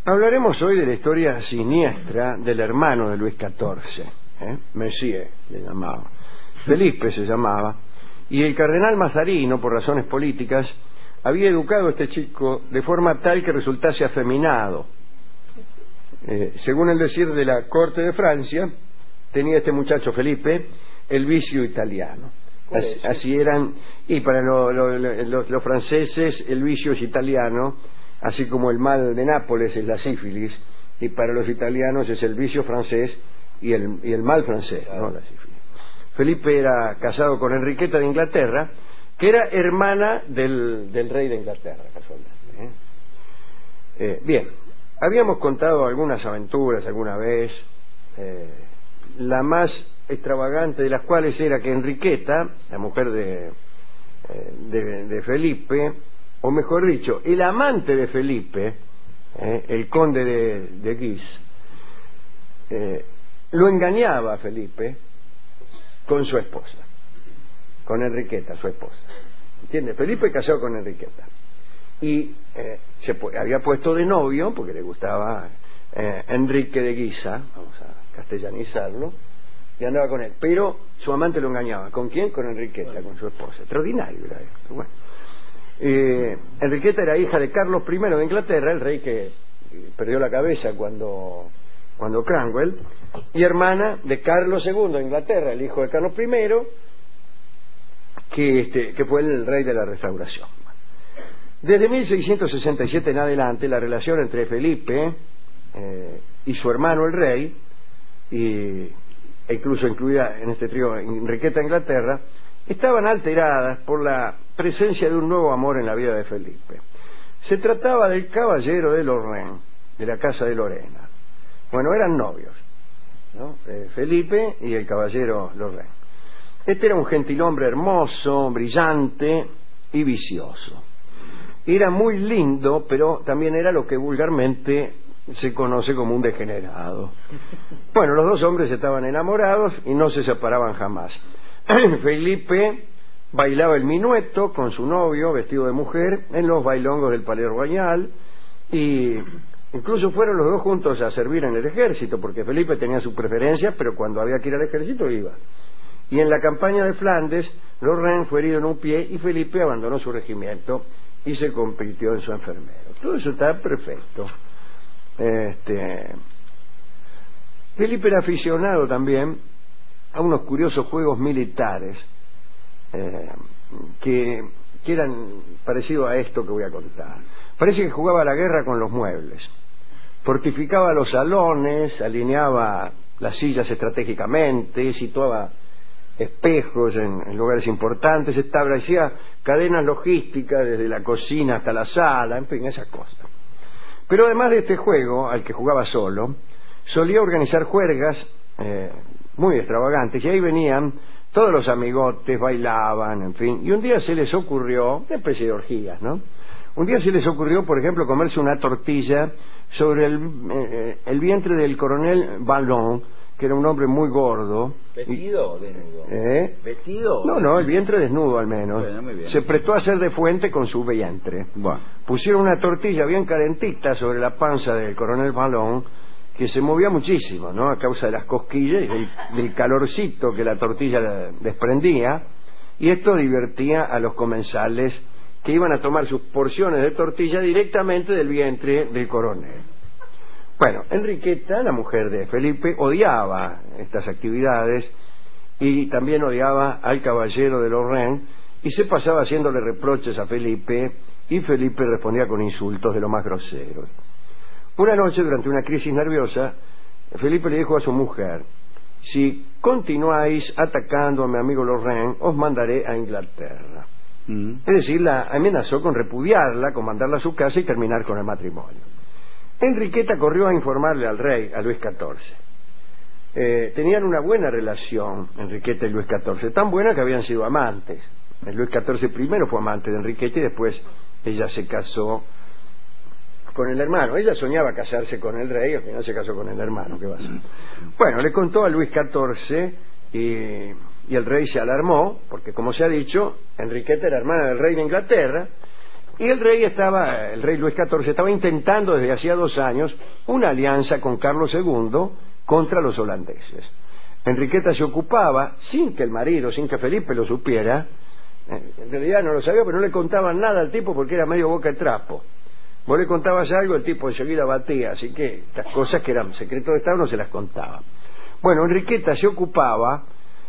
Hablaremos hoy de la historia siniestra del hermano de Luis XIV, Messier le llamaba, Felipe se llamaba, y el cardenal Mazarino, por razones políticas, había educado a este chico de forma tal que resultase afeminado. Según el decir de la corte de Francia, tenía este muchacho Felipe el vicio italiano. Así eran, y para los franceses el vicio es italiano, así como el mal de Nápoles es la sífilis, y para los italianos es el vicio francés y el mal francés, ¿no? La sífilis. Felipe era casado con Enriqueta de Inglaterra, que era hermana del rey de Inglaterra, casualmente. Bien, habíamos contado algunas aventuras alguna vez, la más extravagante de las cuales era que Enriqueta, la mujer de Felipe, o mejor dicho, el amante de Felipe, el conde de Guise, lo engañaba a Felipe con su esposa, con Enriqueta, su esposa. ¿Entiendes? Felipe casado con Enriqueta. Y había puesto de novio, porque le gustaba Enrique de Guisa, vamos a castellanizarlo, y andaba con él. Pero su amante lo engañaba. ¿Con quién? Con Enriqueta, con su esposa. Extraordinario era esto. Bueno. Enriqueta era hija de Carlos I de Inglaterra, el rey que perdió la cabeza cuando Cromwell, y hermana de Carlos II de Inglaterra, el hijo de Carlos I, que fue el rey de la Restauración. Desde 1667 en adelante, la relación entre Felipe y su hermano el rey, e incluso incluida en este trío Enriqueta de Inglaterra, estaban alteradas por la presencia de un nuevo amor en la vida de Felipe. Se trataba del caballero de Lorraine, de la casa de Lorena. Bueno, eran novios, ¿no? Felipe y el caballero Lorraine. Este era un gentilhombre hermoso, brillante y vicioso. Era muy lindo, pero también era lo que vulgarmente se conoce como un degenerado. Bueno, los dos hombres estaban enamorados y no se separaban jamás. Felipe bailaba el minueto con su novio vestido de mujer en los bailongos del Palais Royal, y incluso fueron los dos juntos a servir en el ejército, porque Felipe tenía sus preferencias, pero cuando había que ir al ejército iba. Y en la campaña de Flandes, Lorraine fue herido en un pie y Felipe abandonó su regimiento y se convirtió en su enfermero. Todo eso está perfecto. Felipe era aficionado también a unos curiosos juegos militares que eran parecidos a esto que voy a contar. Parece que jugaba a la guerra con los muebles, fortificaba los salones, alineaba las sillas estratégicamente, situaba espejos en lugares importantes, establecía cadenas logísticas desde la cocina hasta la sala, en fin, esas cosas. Pero además de este juego, al que jugaba solo, solía organizar juergas muy extravagantes, y ahí venían todos los amigotes, bailaban, en fin, y un día se les ocurrió, una especie de orgías, ¿no? Un día se les ocurrió, por ejemplo, comerse una tortilla sobre el vientre del coronel Vallon, que era un hombre muy gordo. ¿Vestido o desnudo? ¿Vestido? No, el vientre desnudo al menos. Bueno, muy bien. Se prestó a hacer de fuente con su vientre. Bueno. Pusieron una tortilla bien calentita sobre la panza del coronel Vallon, que se movía muchísimo, ¿no? A causa de las cosquillas y del calorcito que la tortilla desprendía, y esto divertía a los comensales que iban a tomar sus porciones de tortilla directamente del vientre del coronel. Bueno, Enriqueta, la mujer de Felipe, odiaba estas actividades y también odiaba al caballero de Lorraine, y se pasaba haciéndole reproches a Felipe, y Felipe respondía con insultos de lo más groseros. Una noche, durante una crisis nerviosa, Felipe le dijo a su mujer: si continuáis atacando a mi amigo Lorraine, os mandaré a Inglaterra. Es decir, la amenazó con repudiarla, con mandarla a su casa y terminar con el matrimonio. Enriqueta corrió a informarle al rey, a Luis XIV. Tenían una buena relación, Enriqueta y Luis XIV, tan buena que habían sido amantes. Luis XIV primero fue amante de Enriqueta y después ella se casó con el hermano. Ella soñaba casarse con el rey, al final se casó con el hermano. ¿Qué va a hacer? Bueno, le contó a Luis XIV y el rey se alarmó, porque como se ha dicho, Enriqueta era hermana del rey de Inglaterra, Y el rey Luis XIV estaba intentando desde hacía 2 años una alianza con Carlos II contra los holandeses. Enriqueta se ocupaba, sin que el marido, sin que Felipe lo supiera, en realidad no lo sabía, pero no le contaban nada al tipo porque era medio boca de trapo. Vos le contabas algo, el tipo enseguida batía, así que las cosas que eran secretos de Estado no se las contaba. Bueno, Enriqueta se ocupaba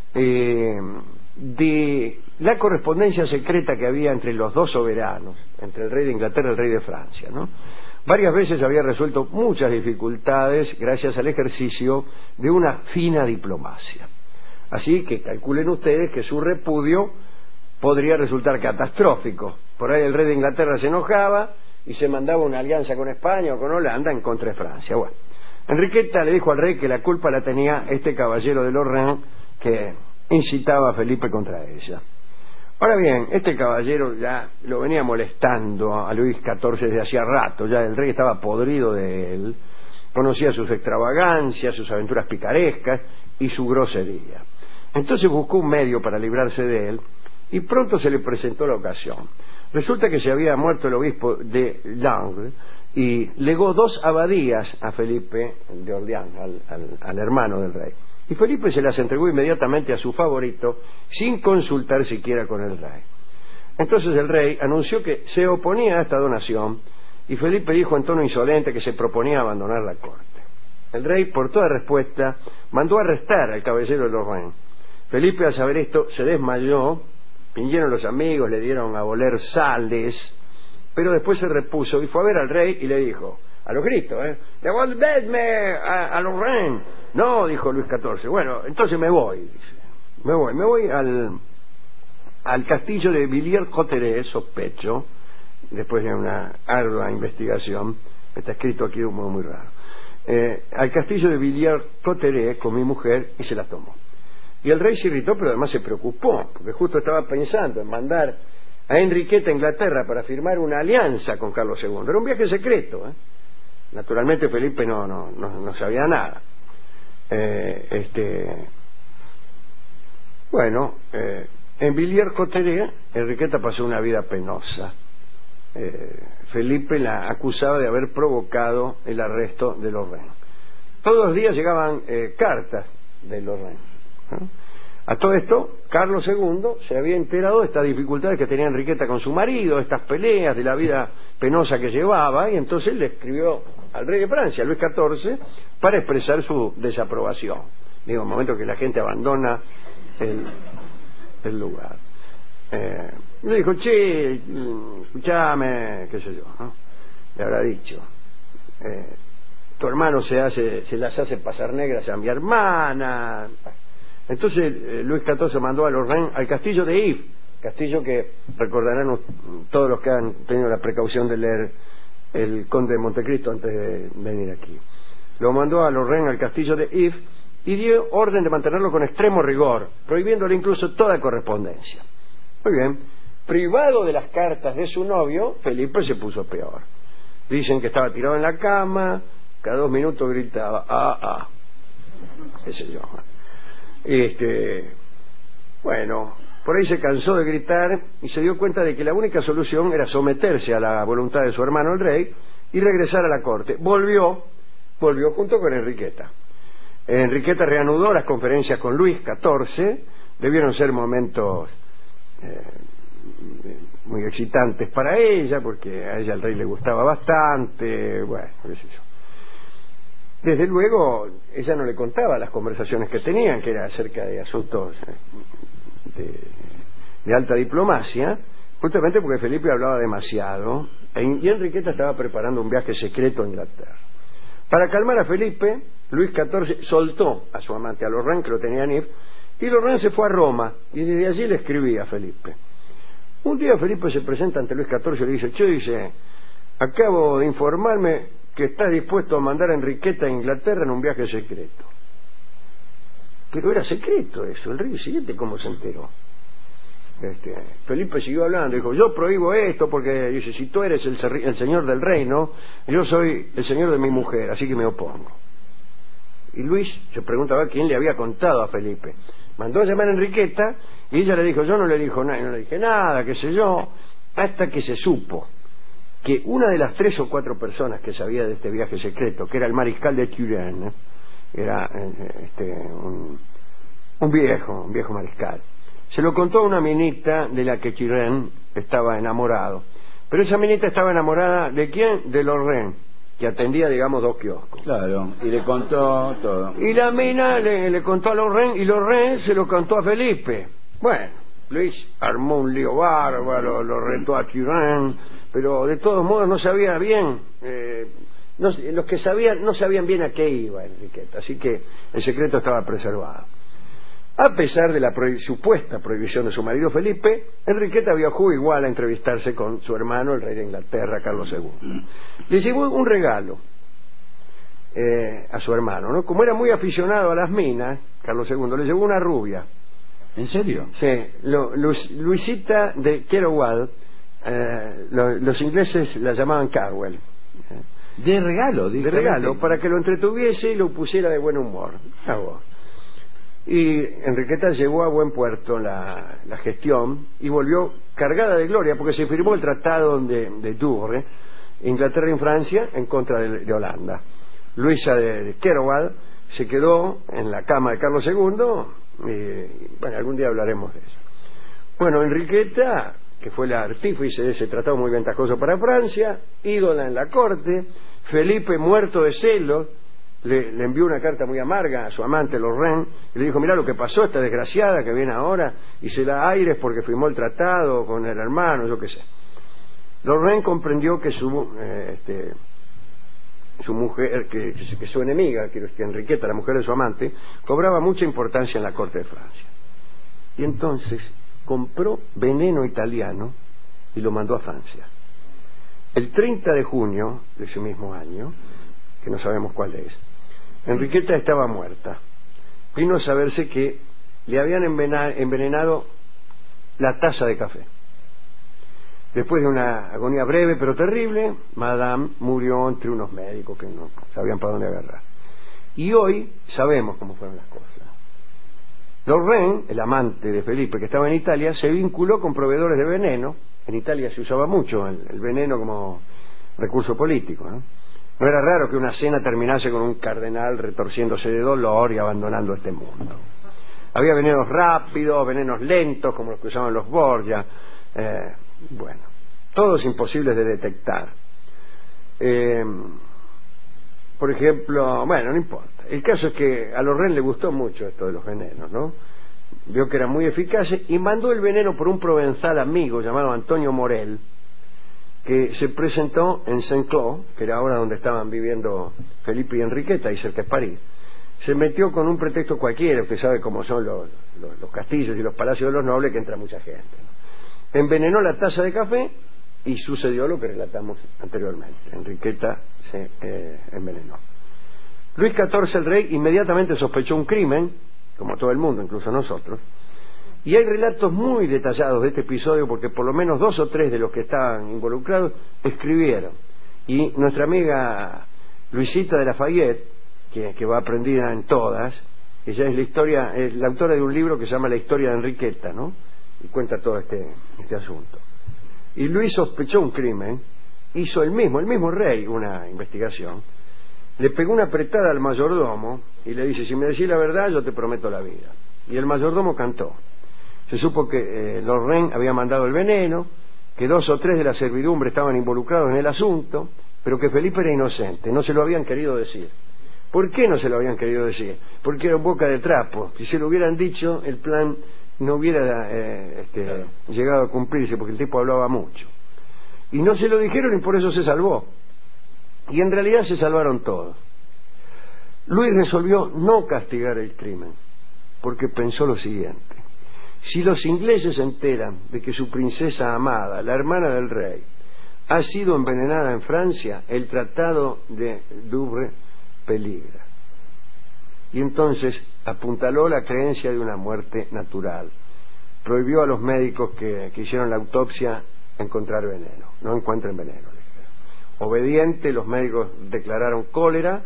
de la correspondencia secreta que había entre los dos soberanos, entre el rey de Inglaterra y el rey de Francia, ¿no? Varias veces había resuelto muchas dificultades gracias al ejercicio de una fina diplomacia. Así que calculen ustedes que su repudio podría resultar catastrófico. Por ahí el rey de Inglaterra se enojaba y se mandaba una alianza con España o con Holanda en contra de Francia. Bueno, Enriqueta le dijo al rey que la culpa la tenía este caballero de Lorraine que incitaba a Felipe contra ella. Ahora bien, este caballero ya lo venía molestando a Luis XIV desde hacía rato, ya el rey estaba podrido de él, conocía sus extravagancias, sus aventuras picarescas y su grosería. Entonces buscó un medio para librarse de él y pronto se le presentó la ocasión. Resulta que se había muerto el obispo de Langres y legó 2 abadías a Felipe de Orleans, al hermano del rey. Y Felipe se las entregó inmediatamente a su favorito sin consultar siquiera con el rey. Entonces el rey anunció que se oponía a esta donación y Felipe dijo en tono insolente que se proponía abandonar la corte. El rey, por toda respuesta, mandó arrestar al caballero de Lorraine. Felipe, al saber esto, se desmayó, vinieron los amigos, le dieron a oler sales, pero después se repuso y fue a ver al rey y le dijo, a los gritos, devolvedme a Lorraine. No, dijo Luis XIV, bueno, entonces me voy, dice. Me voy al castillo de Villiers-Cotterêts, sospecho, después de una ardua investigación, está escrito aquí de un modo muy raro, al castillo de Villiers-Cotterêts con mi mujer y se la tomó. Y el rey se irritó, pero además se preocupó, porque justo estaba pensando en mandar a Enriqueta a Inglaterra para firmar una alianza con Carlos II. Era un viaje secreto, Naturalmente Felipe no sabía nada. En Villiers-Cotterêts Enriqueta pasó una vida penosa. Felipe la acusaba de haber provocado el arresto de Lorraine. Todos los días llegaban cartas de Lorraine, ¿no? A todo esto, Carlos II se había enterado de estas dificultades que tenía Enriqueta con su marido, estas peleas, de la vida penosa que llevaba, y entonces le escribió al rey de Francia, Luis XIV, para expresar su desaprobación. Digo, un momento que la gente abandona el lugar. Le dijo, che, escuchame, qué sé yo, ¿no? Le habrá dicho, tu hermano se las hace pasar negras a mi hermana. Entonces Luis XIV mandó a Lorraine al castillo de If, castillo que recordarán todos los que han tenido la precaución de leer El Conde de Montecristo antes de venir aquí. Lo mandó a Lorraine al castillo de If y dio orden de mantenerlo con extremo rigor, prohibiéndole incluso toda correspondencia. Muy bien, privado de las cartas de su novio, Felipe se puso peor. Dicen que estaba tirado en la cama, cada 2 minutos gritaba, qué sé yo. Bueno, por ahí se cansó de gritar y se dio cuenta de que la única solución era someterse a la voluntad de su hermano el rey y regresar a la corte. Volvió junto con Enriqueta. Enriqueta reanudó las conferencias con Luis XIV, debieron ser momentos muy excitantes para ella, porque a ella el rey le gustaba bastante, bueno, qué sé yo. Desde luego, ella no le contaba las conversaciones que tenían, que era acerca de asuntos de alta diplomacia, justamente porque Felipe hablaba demasiado, y Enriqueta estaba preparando un viaje secreto a Inglaterra. Para calmar a Felipe, Luis XIV soltó a su amante, a Lorraine, que lo tenía en If, y Lorraine se fue a Roma, y desde allí le escribía a Felipe. Un día Felipe se presenta ante Luis XIV y le dice, dice, acabo de informarme que está dispuesto a mandar a Enriqueta a Inglaterra en un viaje secreto. Pero era secreto eso, el rey siguiente cómo se enteró. Felipe siguió hablando, dijo, yo prohíbo esto porque, dice, si tú eres el señor del reino, yo soy el señor de mi mujer, así que me opongo. Y Luis se preguntaba quién le había contado a Felipe. Mandó a llamar a Enriqueta y ella le dijo, yo no le dije nada, qué sé yo, hasta que se supo que una de las 3 o 4 personas que sabía de este viaje secreto, que era el mariscal de Turenne, era un viejo mariscal, se lo contó a una minita de la que Turenne estaba enamorado. Pero esa minita estaba enamorada ¿de quién? De Lorraine, que atendía, digamos, 2 kioscos. Claro, y le contó todo. Y la mina le contó a Lorraine, y Lorraine se lo contó a Felipe. Bueno, Luis armó un lío bárbaro, lo retó a Turenne, pero de todos modos no sabía bien, los que sabían no sabían bien a qué iba Enriqueta, así que el secreto estaba preservado. A pesar de la supuesta prohibición de su marido Felipe, Enriqueta viajó igual a entrevistarse con su hermano, el rey de Inglaterra, Carlos II. Le llevó un regalo a su hermano, ¿no? Como era muy aficionado a las minas, Carlos II le llevó una rubia. ¿En serio? Sí, Luisita de Querowal, los ingleses la llamaban Carwell. De regalo, de regalo, para que lo entretuviese y lo pusiera de buen humor. Y Enriqueta llevó a buen puerto la gestión y volvió cargada de gloria, porque se firmó el tratado de Douvres, Inglaterra y Francia, en contra de Holanda. Luisa de Querowal se quedó en la cama de Carlos II, y bueno, algún día hablaremos de eso. Bueno, Enriqueta, que fue la artífice de ese tratado muy ventajoso para Francia, ídola en la corte, Felipe, muerto de celos, le envió una carta muy amarga a su amante Lorraine y le dijo: mirá lo que pasó, esta desgraciada que viene ahora y se da aires porque firmó el tratado con el hermano, yo qué sé. Lorraine comprendió que su mujer, que su enemiga, que Enriqueta, la mujer de su amante, cobraba mucha importancia en la corte de Francia, y entonces compró veneno italiano y lo mandó a Francia. El 30 de junio de ese mismo año, que no sabemos cuál es, Enriqueta estaba muerta. Vino a saberse que le habían envenenado la taza de café. Después de una agonía breve pero terrible, Madame murió entre unos médicos que no sabían para dónde agarrar. Y hoy sabemos cómo fueron las cosas. Lorraine, el amante de Felipe que estaba en Italia, se vinculó con proveedores de veneno. En Italia se usaba mucho el veneno como recurso político, ¿no? No era raro que una cena terminase con un cardenal retorciéndose de dolor y abandonando este mundo. Había venenos rápidos, venenos lentos, como los que usaban los Borgia, bueno, todos imposibles de detectar. Por ejemplo, bueno, no importa. El caso es que a Lorraine le gustó mucho esto de los venenos, ¿no? Vio que eran muy eficaces y mandó el veneno por un provenzal amigo llamado Antonio Morel, que se presentó en Saint-Cloud, que era ahora donde estaban viviendo Felipe y Enriqueta, y cerca de París. Se metió con un pretexto cualquiera, usted sabe cómo son los castillos y los palacios de los nobles, que entra mucha gente, ¿no? Envenenó la taza de café y sucedió lo que relatamos anteriormente. Enriqueta se envenenó. Luis XIV, el rey, inmediatamente sospechó un crimen, como todo el mundo, incluso nosotros, y hay relatos muy detallados de este episodio, porque por lo menos 2 o 3 de los que estaban involucrados escribieron. Y nuestra amiga Luisita de Lafayette, que va aprendida en todas, ella es la autora de un libro que se llama La historia de Enriqueta, ¿no? Y cuenta todo este asunto. Y Luis sospechó un crimen, hizo el mismo rey una investigación, le pegó una apretada al mayordomo y le dice: si me decís la verdad yo te prometo la vida. Y el mayordomo cantó. Se supo que Lorraine había mandado el veneno, que 2 o 3 de la servidumbre estaban involucrados en el asunto, pero que Felipe era inocente, no se lo habían querido decir. ¿Por qué no se lo habían querido decir? Porque era boca de trapo. Si se lo hubieran dicho, el plan no hubiera llegado a cumplirse, porque el tipo hablaba mucho. Y no se lo dijeron y por eso se salvó. Y en realidad se salvaron todos. Luis resolvió no castigar el crimen, porque pensó lo siguiente: si los ingleses se enteran de que su princesa amada, la hermana del rey, ha sido envenenada en Francia, el tratado de Douvres peligra. Y entonces apuntaló la creencia de una muerte natural. Prohibió a los médicos que hicieron la autopsia encontrar veneno. No encuentren veneno, le dijeron. Obediente, los médicos declararon cólera,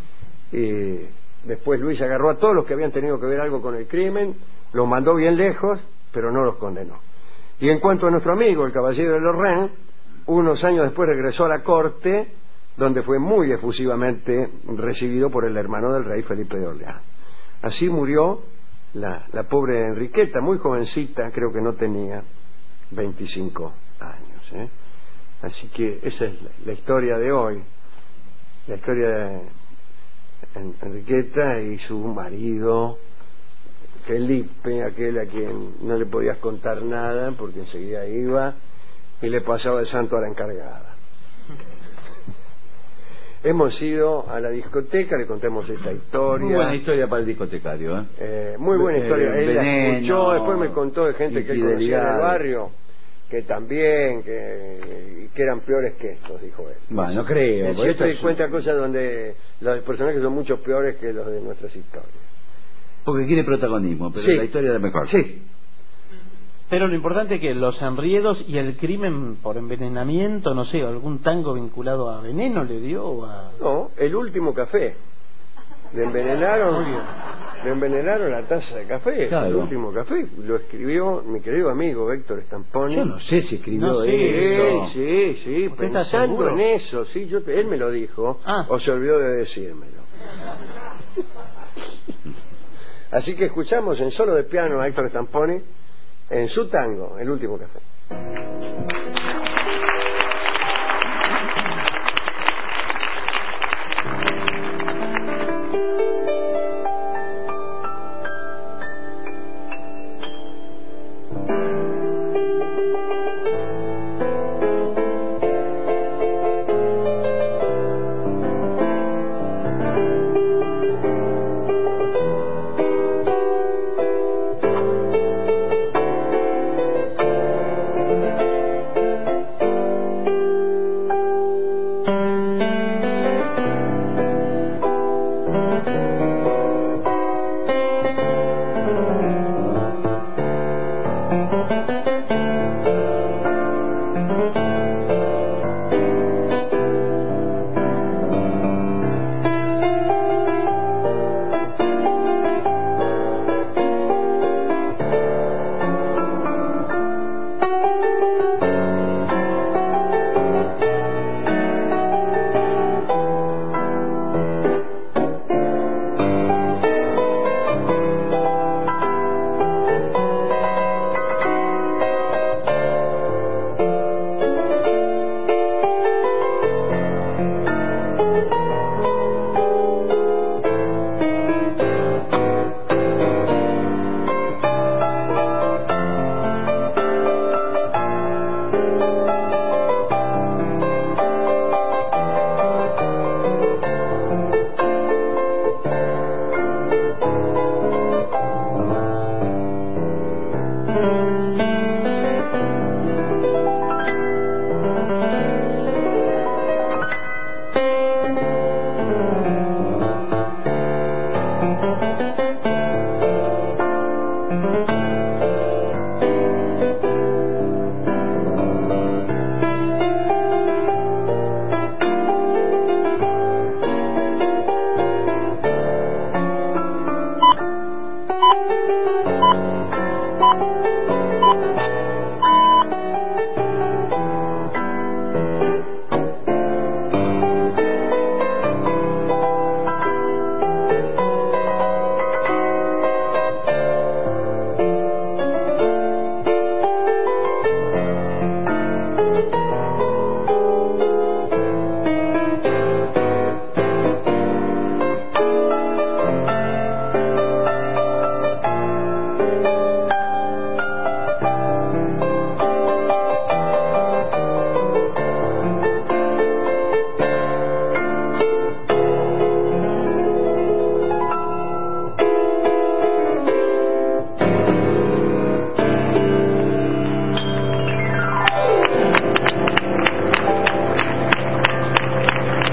y después Luis agarró a todos los que habían tenido que ver algo con el crimen, los mandó bien lejos, pero no los condenó. Y en cuanto a nuestro amigo, el caballero de Lorraine, unos años después regresó a la corte, donde fue muy efusivamente recibido por el hermano del rey, Felipe de Orleans. Así murió la pobre Enriqueta, muy jovencita, creo que no tenía 25 años. Así que esa es la historia de hoy, la historia de Enriqueta y su marido Felipe, aquel a quien no le podías contar nada porque enseguida iba y le pasaba el santo a la encargada. Hemos ido a la discoteca, le contamos esta historia. Muy buena historia para el discotecario, muy buena historia. Él la veneno, escuchó, después me contó de gente que él conocía en el infidelidad. barrio, que también, que eran peores que estos, dijo él. Bueno, no creo. Él por siempre esto cuenta cosas donde los personajes son mucho peores que los de nuestras historias. porque quiere protagonismo, pero Sí. la historia es la mejor. Sí. Pero lo importante es que los enriedos y el crimen por envenenamiento, no sé, algún tango vinculado a veneno le dio o a... No, el último café. Le envenenaron la taza de café, Claro. el último café. Lo escribió mi querido amigo Héctor Stamponi. Yo no sé si escribió No sé. esto. Sí, ¿Usted está pensando seguro? en eso, sí, él me lo dijo, o se olvidó de decírmelo. Así que escuchamos en solo de piano a Héctor Stamponi en su tango, El último café.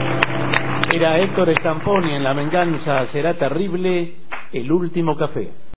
Era Héctor Stamponi en La venganza será terrible, El último café.